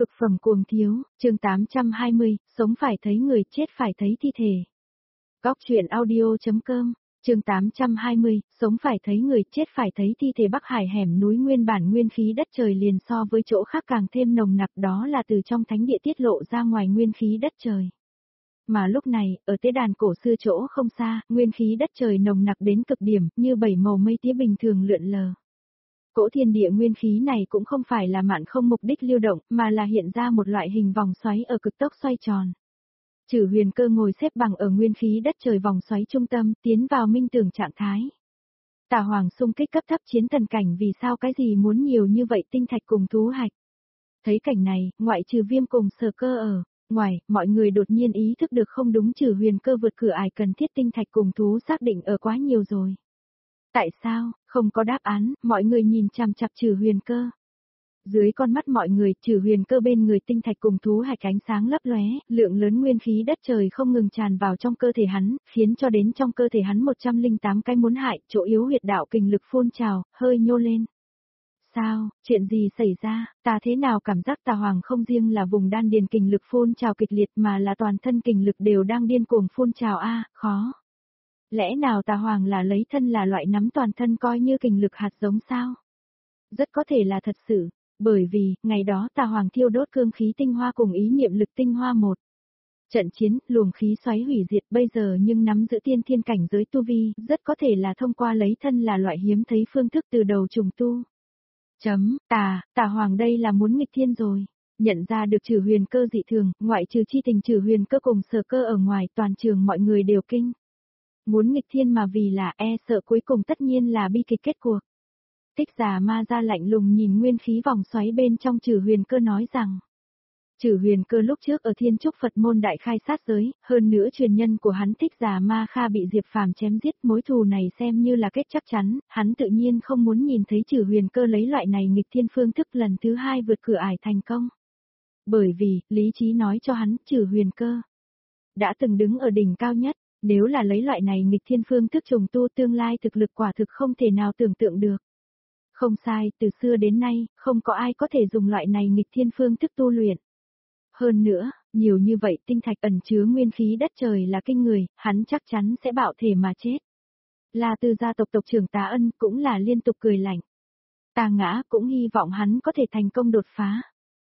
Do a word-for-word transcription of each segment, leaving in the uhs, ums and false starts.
Cực phẩm cuồng thiếu, chương tám trăm hai mươi, sống phải thấy người, chết phải thấy thi thể. Góc truyện audio.com, chương tám trăm hai mươi, sống phải thấy người, chết phải thấy thi thể. Bắc Hải hẻm núi nguyên bản nguyên khí đất trời liền so với chỗ khác càng thêm nồng nặc, đó là từ trong thánh địa tiết lộ ra ngoài nguyên khí đất trời. Mà lúc này, ở tế đàn cổ xưa chỗ không xa, nguyên khí đất trời nồng nặc đến cực điểm, như bảy màu mây tía bình thường lượn lờ. Cỗ thiên địa nguyên khí này cũng không phải là mạn không mục đích lưu động, mà là hiện ra một loại hình vòng xoáy ở cực tốc xoay tròn. Chử Huyền Cơ ngồi xếp bằng ở nguyên khí đất trời vòng xoáy trung tâm, tiến vào minh tưởng trạng thái. Tà Hoàng xung kích cấp thấp chiến thần cảnh, vì sao cái gì muốn nhiều như vậy tinh thạch cùng thú hạch. Thấy cảnh này, ngoại trừ Viêm cùng Sở Cơ ở ngoài, mọi người đột nhiên ý thức được không đúng, Chử Huyền Cơ vượt cửa ải cần thiết tinh thạch cùng thú xác định ở quá nhiều rồi. Tại sao? Không có đáp án, mọi người nhìn chằm chằm Chử Huyền Cơ. Dưới con mắt mọi người, Chử Huyền Cơ bên người tinh thạch cùng thú hạch ánh sáng lấp lóe, lượng lớn nguyên khí đất trời không ngừng tràn vào trong cơ thể hắn, khiến cho đến trong cơ thể hắn một trăm lẻ tám cái muốn hại, chỗ yếu huyệt đạo kình lực phun trào, hơi nhô lên. Sao, chuyện gì xảy ra, ta thế nào cảm giác Tà Hoàng không riêng là vùng đan điền kình lực phun trào kịch liệt mà là toàn thân kình lực đều đang điên cuồng phun trào a, à, khó. Lẽ nào Tà Hoàng là lấy thân là loại nắm toàn thân coi như kình lực hạt giống sao? Rất có thể là thật sự, bởi vì, ngày đó Tà Hoàng thiêu đốt cương khí tinh hoa cùng ý niệm lực tinh hoa một. Trận chiến, luồng khí xoáy hủy diệt bây giờ nhưng nắm giữ tiên thiên cảnh giới tu vi, rất có thể là thông qua lấy thân là loại hiếm thấy phương thức từ đầu trùng tu. Chấm, tà, Tà Hoàng đây là muốn nghịch thiên rồi. Nhận ra được Chử Huyền Cơ dị thường, ngoại trừ chi tình Chử Huyền Cơ cùng Sở Cơ ở ngoài, toàn trường mọi người đều kinh. Muốn nghịch thiên mà vì là e sợ cuối cùng tất nhiên là bi kịch kết cuộc. Thích Già Ma ra lạnh lùng nhìn nguyên khí vòng xoáy bên trong Chử Huyền Cơ nói rằng. Chử Huyền Cơ lúc trước ở Thiên Trúc Phật môn đại khai sát giới, hơn nữa truyền nhân của hắn Thích Già Ma Kha bị Diệp Phàm chém giết, mối thù này xem như là kết chắc chắn, hắn tự nhiên không muốn nhìn thấy Chử Huyền Cơ lấy loại này nghịch thiên phương thức lần thứ hai vượt cửa ải thành công. Bởi vì, lý trí nói cho hắn, Chử Huyền Cơ đã từng đứng ở đỉnh cao nhất. Nếu là lấy loại này nghịch thiên phương thức trùng tu, tương lai thực lực quả thực không thể nào tưởng tượng được. Không sai, từ xưa đến nay, không có ai có thể dùng loại này nghịch thiên phương thức tu luyện. Hơn nữa, nhiều như vậy tinh thạch ẩn chứa nguyên khí đất trời là kinh người, hắn chắc chắn sẽ bạo thể mà chết. La Tư gia tộc tộc trưởng Tá Ân cũng là liên tục cười lạnh. Tà Ngã cũng hy vọng hắn có thể thành công đột phá.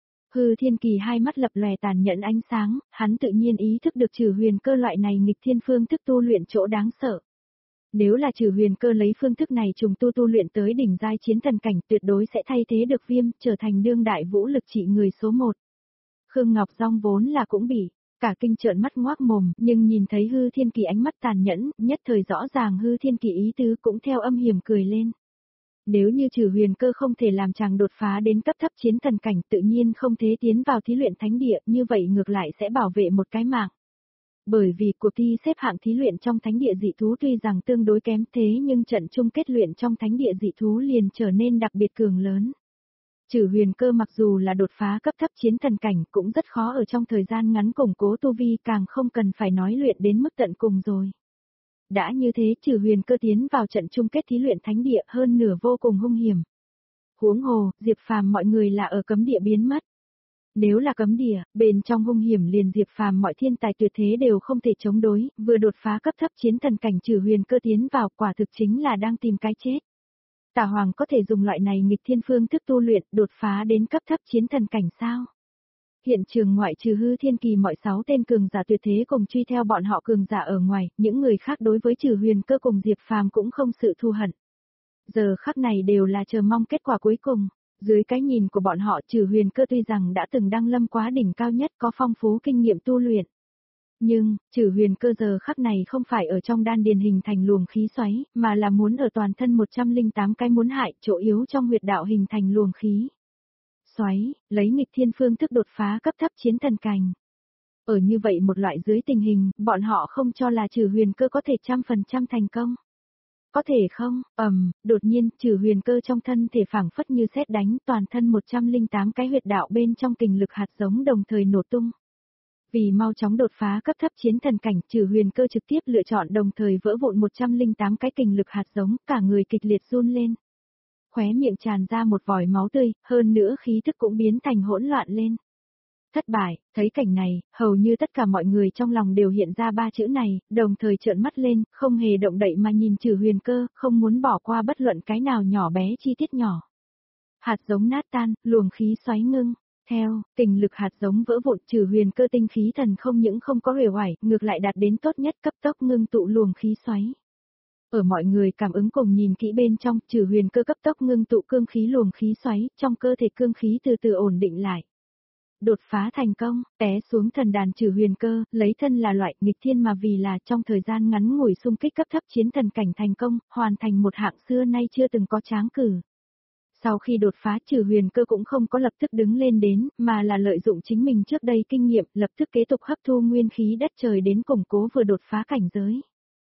Hư Thiên Kỳ hai mắt lập lòe tàn nhẫn ánh sáng, hắn tự nhiên ý thức được Chử Huyền Cơ loại này nghịch thiên phương thức tu luyện chỗ đáng sợ. Nếu là Chử Huyền Cơ lấy phương thức này trùng tu tu luyện tới đỉnh giai chiến thần cảnh, tuyệt đối sẽ thay thế được Viêm, trở thành đương đại vũ lực trị người số một. Khương Ngọc Dung vốn là cũng bị cả kinh trợn mắt ngoác mồm, nhưng nhìn thấy Hư Thiên Kỳ ánh mắt tàn nhẫn, nhất thời rõ ràng Hư Thiên Kỳ ý tứ cũng theo âm hiểm cười lên. Nếu như Chử Huyền Cơ không thể làm chàng đột phá đến cấp thấp chiến thần cảnh, tự nhiên không thể tiến vào thí luyện thánh địa, như vậy ngược lại sẽ bảo vệ một cái mạng. Bởi vì cuộc thi xếp hạng thí luyện trong thánh địa dị thú tuy rằng tương đối kém, thế nhưng trận chung kết luyện trong thánh địa dị thú liền trở nên đặc biệt cường lớn. Chử Huyền Cơ mặc dù là đột phá cấp thấp chiến thần cảnh, cũng rất khó ở trong thời gian ngắn củng cố tu vi, càng không cần phải nói luyện đến mức tận cùng rồi. Đã như thế, Chử Huyền Cơ tiến vào trận chung kết thí luyện thánh địa, hơn nửa vô cùng hung hiểm. Huống hồ, Diệp Phàm mọi người là ở cấm địa biến mất. Nếu là cấm địa, bên trong hung hiểm liền Diệp Phàm mọi thiên tài tuyệt thế đều không thể chống đối, vừa đột phá cấp thấp chiến thần cảnh Chử Huyền Cơ tiến vào, quả thực chính là đang tìm cái chết. Tà Hoàng có thể dùng loại này nghịch thiên phương thức tu luyện, đột phá đến cấp thấp chiến thần cảnh sao? Hiện trường ngoại trừ Hư Thiên Kỳ mọi sáu tên cường giả tuyệt thế cùng truy theo bọn họ cường giả ở ngoài, những người khác đối với Chử Huyền Cơ cùng Diệp Phàm cũng không sự thù hận. Giờ khắc này đều là chờ mong kết quả cuối cùng. Dưới cái nhìn của bọn họ, Chử Huyền Cơ tuy rằng đã từng đăng lâm quá đỉnh cao nhất, có phong phú kinh nghiệm tu luyện. Nhưng, Chử Huyền Cơ giờ khắc này không phải ở trong đan điền hình thành luồng khí xoáy, mà là muốn ở toàn thân một trăm lẻ tám cái muốn hại, chỗ yếu trong huyệt đạo hình thành luồng khí xoáy, lấy nghịch thiên phương thức đột phá cấp thấp chiến thần cảnh. Ở như vậy một loại dưới tình hình, bọn họ không cho là Chử Huyền Cơ có thể trăm phần trăm thành công. Có thể không? Ầm, um, đột nhiên, Chử Huyền Cơ trong thân thể phảng phất như sét đánh, toàn thân một trăm lẻ tám cái huyệt đạo bên trong kình lực hạt giống đồng thời nổ tung. Vì mau chóng đột phá cấp thấp chiến thần cảnh, Chử Huyền Cơ trực tiếp lựa chọn đồng thời vỡ vụn một trăm lẻ tám cái kình lực hạt giống, cả người kịch liệt run lên. Khóe miệng tràn ra một vòi máu tươi, hơn nữa khí thức cũng biến thành hỗn loạn lên. Thất bại, thấy cảnh này, hầu như tất cả mọi người trong lòng đều hiện ra ba chữ này, đồng thời trợn mắt lên, không hề động đậy mà nhìn Trừ Huyền Cơ, không muốn bỏ qua bất luận cái nào nhỏ bé chi tiết nhỏ. Hạt giống nát tan, luồng khí xoáy ngưng. Theo, tình lực hạt giống vỡ vụn, Trừ Huyền Cơ tinh khí thần không những không có uể oải, ngược lại đạt đến tốt nhất, cấp tốc ngưng tụ luồng khí xoáy. Ở mọi người cảm ứng cùng nhìn kỹ bên trong, Trừ Huyền Cơ cấp tốc ngưng tụ cương khí luồng khí xoáy, trong cơ thể cương khí từ từ ổn định lại. Đột phá thành công, té xuống thần đàn Trừ Huyền Cơ, lấy thân là loại nghịch thiên mà vì là trong thời gian ngắn ngủi xung kích cấp thấp chiến thần cảnh thành công, hoàn thành một hạng xưa nay chưa từng có tráng cử. Sau khi đột phá, Trừ Huyền Cơ cũng không có lập tức đứng lên đến, mà là lợi dụng chính mình trước đây kinh nghiệm, lập tức kế tục hấp thu nguyên khí đất trời đến củng cố vừa đột phá cảnh giới.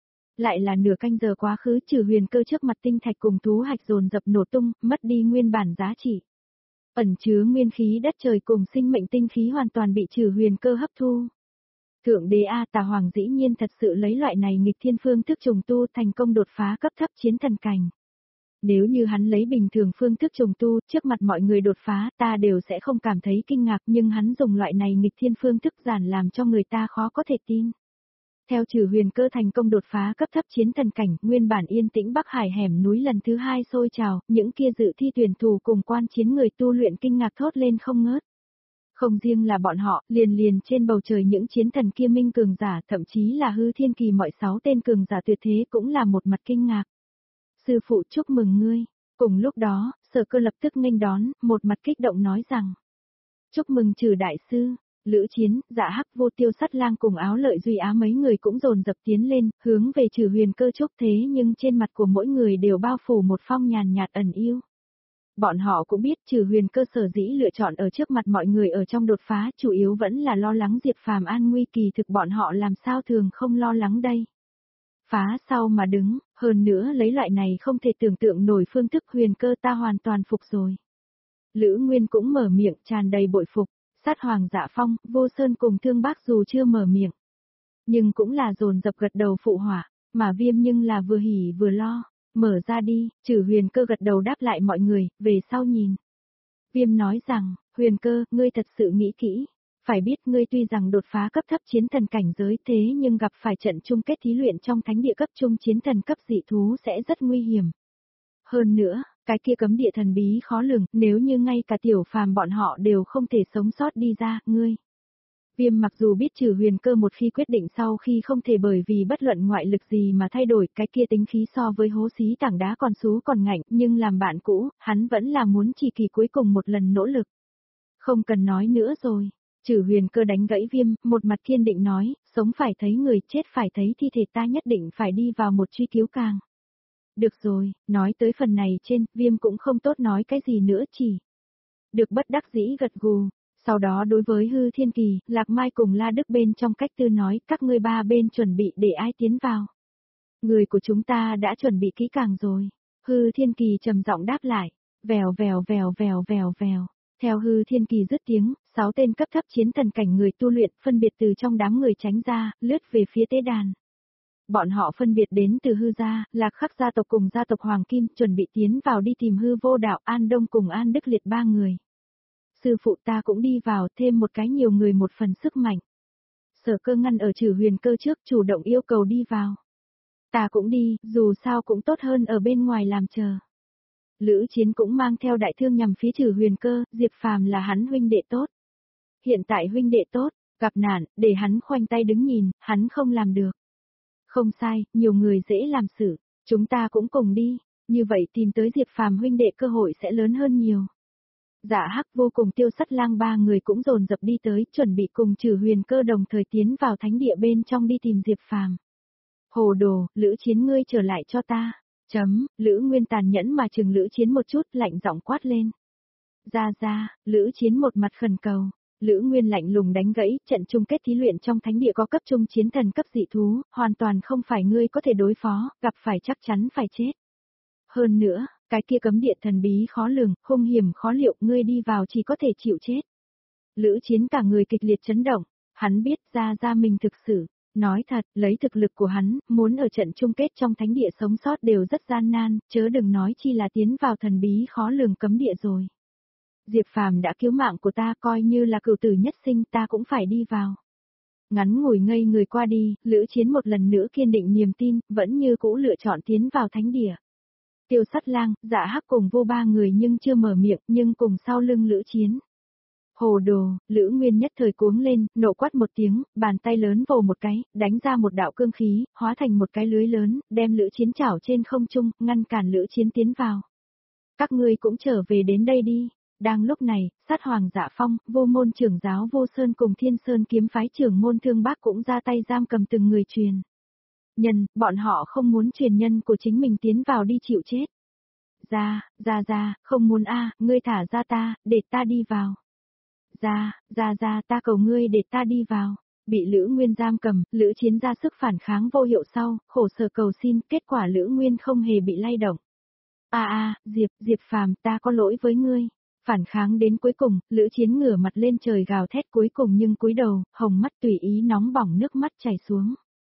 Lại là nửa canh giờ quá khứ, Trừ Huyền Cơ trước mặt tinh thạch cùng thú hạch dồn dập nổ tung, mất đi nguyên bản giá trị. Ẩn chứa nguyên khí đất trời cùng sinh mệnh tinh khí hoàn toàn bị Trừ Huyền Cơ hấp thu. Thượng đế A Tà Hoàng dĩ nhiên thật sự lấy loại này nghịch thiên phương thức trùng tu thành công đột phá cấp thấp chiến thần cảnh. Nếu như hắn lấy bình thường phương thức trùng tu, trước mặt mọi người đột phá, ta đều sẽ không cảm thấy kinh ngạc, nhưng hắn dùng loại này nghịch thiên phương thức giản làm cho người ta khó có thể tin. Theo Trừ Huyền Cơ thành công đột phá cấp thấp chiến thần cảnh, nguyên bản yên tĩnh Bắc Hải hẻm núi lần thứ hai sôi trào, những kia dự thi tuyển thủ cùng quan chiến người tu luyện kinh ngạc thốt lên không ngớt. Không riêng là bọn họ, liền liền trên bầu trời những chiến thần kia minh cường giả, thậm chí là hư thiên kỳ mọi sáu tên cường giả tuyệt thế cũng là một mặt kinh ngạc. Sư phụ chúc mừng ngươi. Cùng lúc đó, Sở Cơ lập tức nghênh đón, một mặt kích động nói rằng: chúc mừng Trừ đại sư. Lữ Chiến, Dạ Hắc, Vô Tiêu, Sắt Lang cùng Áo Lợi Duy Á mấy người cũng dồn dập tiến lên, hướng về Trừ Huyền Cơ chúc, thế nhưng trên mặt của mỗi người đều bao phủ một phong nhàn nhạt ẩn yêu. Bọn họ cũng biết Trừ Huyền Cơ sở dĩ lựa chọn ở trước mặt mọi người ở trong đột phá, chủ yếu vẫn là lo lắng Diệp Phàm an nguy, kỳ thực bọn họ làm sao thường không lo lắng đây. Phá sau mà đứng, hơn nữa lấy loại này không thể tưởng tượng nổi phương thức, Huyền Cơ ta hoàn toàn phục rồi. Lữ Nguyên cũng mở miệng tràn đầy bội phục. Sát Hoàng Dạ Phong, Vô Sơn cùng Thương Bác dù chưa mở miệng, nhưng cũng là dồn dập gật đầu phụ họa, mà Viêm nhưng là vừa hỉ vừa lo. Mở ra đi, Trừ Huyền Cơ gật đầu đáp lại mọi người, về sau nhìn. Viêm nói rằng, Huyền Cơ, ngươi thật sự nghĩ kỹ, phải biết ngươi tuy rằng đột phá cấp thấp chiến thần cảnh giới, thế nhưng gặp phải trận chung kết thí luyện trong thánh địa cấp trung chiến thần cấp dị thú sẽ rất nguy hiểm. Hơn nữa, cái kia cấm địa thần bí khó lường, nếu như ngay cả Tiểu Phàm bọn họ đều không thể sống sót đi ra, ngươi. Viêm mặc dù biết Trừ Huyền Cơ một khi quyết định sau khi không thể bởi vì bất luận ngoại lực gì mà thay đổi, cái kia tính khí so với hố xí tảng đá còn xú còn ngạnh, nhưng làm bạn cũ, hắn vẫn là muốn chỉ kỳ cuối cùng một lần nỗ lực. Không cần nói nữa rồi. Trừ Huyền Cơ đánh gãy Viêm, một mặt kiên định nói, sống phải thấy người, chết phải thấy thi thể, ta nhất định phải đi vào một truy cứu càng. Được rồi, nói tới phần này trên, Viêm cũng không tốt nói cái gì nữa, chỉ được bất đắc dĩ gật gù. Sau đó đối với Hư Thiên Kỳ, Lạc Mai cùng La Đức bên trong cách tư nói, các ngươi ba bên chuẩn bị để ai tiến vào. Người của chúng ta đã chuẩn bị kỹ càng rồi. Hư Thiên Kỳ trầm giọng đáp lại, vèo vèo vèo vèo vèo vèo. Theo Hư Thiên Kỳ dứt tiếng, sáu tên cấp thấp chiến thần cảnh người tu luyện phân biệt từ trong đám người tránh ra, lướt về phía tế đàn. Bọn họ phân biệt đến từ Hư gia, Lạc Khắc gia tộc cùng gia tộc Hoàng Kim, chuẩn bị tiến vào đi tìm Hư Vô Đạo, An Đông cùng An Đức Liệt ba người. Sư phụ ta cũng đi vào, thêm một cái nhiều người một phần sức mạnh. Sở Cơ ngăn ở Trừ Huyền Cơ trước, chủ động yêu cầu đi vào. Ta cũng đi, dù sao cũng tốt hơn ở bên ngoài làm chờ. Lữ Chiến cũng mang theo đại thương nhằm phía Trừ Huyền Cơ, Diệp Phàm là hắn huynh đệ tốt. Hiện tại huynh đệ tốt, gặp nạn, để hắn khoanh tay đứng nhìn, hắn không làm được. Không sai, nhiều người dễ làm sự, chúng ta cũng cùng đi, như vậy tìm tới Diệp Phàm huynh đệ cơ hội sẽ lớn hơn nhiều. Dạ Hắc, Vô cùng Tiêu Sắt Lang ba người cũng dồn dập đi tới, chuẩn bị cùng Trừ Huyền Cơ đồng thời tiến vào thánh địa bên trong đi tìm Diệp Phàm. Hồ đồ, Lữ Chiến ngươi trở lại cho ta. Chấm, Lữ Nguyên tàn nhẫn mà chừng Lữ Chiến một chút, lạnh giọng quát lên. Ra ra, Lữ Chiến một mặt khẩn cầu. Lữ Nguyên lạnh lùng đánh gãy, trận chung kết thí luyện trong thánh địa có cấp trung chiến thần cấp dị thú, hoàn toàn không phải ngươi có thể đối phó, gặp phải chắc chắn phải chết. Hơn nữa, cái kia cấm địa thần bí khó lường, hung hiểm khó liệu, ngươi đi vào chỉ có thể chịu chết. Lữ Chiến cả người kịch liệt chấn động, hắn biết ra ra mình thực sự, nói thật, lấy thực lực của hắn, muốn ở trận chung kết trong thánh địa sống sót đều rất gian nan, chớ đừng nói chi là tiến vào thần bí khó lường cấm địa rồi. Diệp Phàm đã cứu mạng của ta, coi như là cửu tử nhất sinh, ta cũng phải đi vào. Ngắn ngủi ngây người qua đi, Lữ Chiến một lần nữa kiên định niềm tin, vẫn như cũ lựa chọn tiến vào thánh địa. Tiêu Sắt Lang, Dạ Hắc cùng vô ba người nhưng chưa mở miệng, nhưng cùng sau lưng Lữ Chiến. Hồ đồ, Lữ Nguyên nhất thời cuống lên, nộ quát một tiếng, bàn tay lớn vồ một cái, đánh ra một đạo cương khí, hóa thành một cái lưới lớn, đem Lữ Chiến chảo trên không trung, ngăn cản Lữ Chiến tiến vào. Các ngươi cũng trở về đến đây đi. Đang lúc này, Sát Hoàng Dạ Phong, Vô Môn trưởng giáo Vô Sơn cùng Thiên Sơn kiếm phái trưởng môn Thương Bác cũng ra tay giam cầm từng người truyền. Nhân, bọn họ không muốn truyền nhân của chính mình tiến vào đi chịu chết. Ra, ra ra, không muốn a, ngươi thả ra ta, để ta đi vào. Ra, ra ra, ta cầu ngươi để ta đi vào. Bị Lữ Nguyên giam cầm, Lữ Chiến ra sức phản kháng vô hiệu sau, khổ sở cầu xin, kết quả Lữ Nguyên không hề bị lay động. A a, Diệp, Diệp Phàm, ta có lỗi với ngươi. Phản kháng đến cuối cùng, Lữ Chiến ngửa mặt lên trời gào thét cuối cùng nhưng cúi đầu, hồng mắt tùy ý nóng bỏng nước mắt chảy xuống.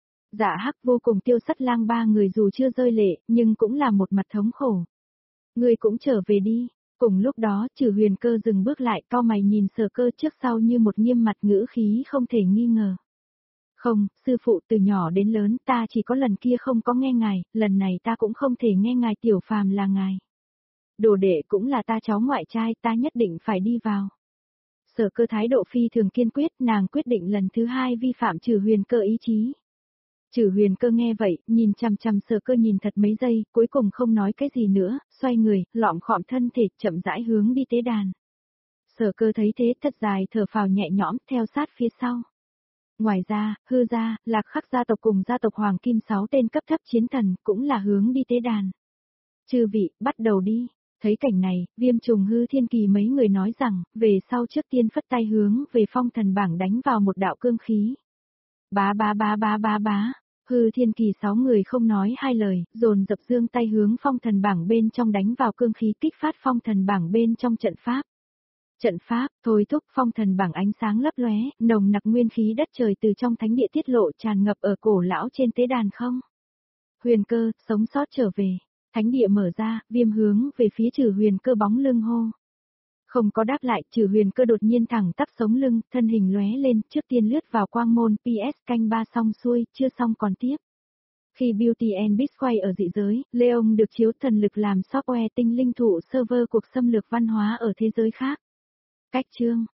Dạ Hắc vô cùng Tiêu Sắt Lang ba người dù chưa rơi lệ, nhưng cũng là một mặt thống khổ. Ngươi cũng trở về đi. Cùng lúc đó, Trừ Huyền Cơ dừng bước lại, cau mày nhìn Sở Cơ trước sau như một nghiêm mặt ngữ khí không thể nghi ngờ. Không, sư phụ, từ nhỏ đến lớn ta chỉ có lần kia không có nghe ngài, lần này ta cũng không thể nghe ngài, Tiểu Phàm là ngài. Đồ đệ cũng là ta cháu ngoại trai, ta nhất định phải đi vào. Sở Cơ thái độ phi thường kiên quyết, nàng quyết định lần thứ hai vi phạm Trừ Huyền Cơ ý chí. Trừ Huyền Cơ nghe vậy, nhìn chằm chằm Sở Cơ nhìn thật mấy giây, cuối cùng không nói cái gì nữa, xoay người, lọm khọm thân thể, chậm rãi hướng đi tế đàn. Sở Cơ thấy thế thật dài thở phào nhẹ nhõm, theo sát phía sau. Ngoài ra, Hư gia, Lạc Khắc gia tộc cùng gia tộc Hoàng Kim sáu tên cấp thấp chiến thần, cũng là hướng đi tế đàn. Chư vị, bắt đầu đi. Thấy cảnh này, Viêm Trùng Hư Thiên Kỳ mấy người nói rằng, về sau trước tiên phất tay hướng về phong thần bảng đánh vào một đạo cương khí. Bá bá bá bá bá bá, Hư Thiên Kỳ sáu người không nói hai lời, dồn dập dương tay hướng phong thần bảng bên trong đánh vào cương khí, kích phát phong thần bảng bên trong trận pháp. Trận pháp, thôi thúc phong thần bảng ánh sáng lấp lóe, nồng nặc nguyên khí đất trời từ trong thánh địa tiết lộ tràn ngập ở cổ lão trên tế đàn không. Huyền Cơ, sống sót trở về. Thánh địa mở ra, Viêm hướng về phía Trừ Huyền Cơ bóng lưng hô. Không có đáp lại, Trừ Huyền Cơ đột nhiên thẳng tắp sống lưng, thân hình lóe lên, trước tiên lướt vào quang môn, pê ét canh ba xong xuôi, chưa xong còn tiếp. Khi Beauty and Beast quay ở dị giới, Leon được chiếu thần lực làm software tinh linh thụ server cuộc xâm lược văn hóa ở thế giới khác. Cách chương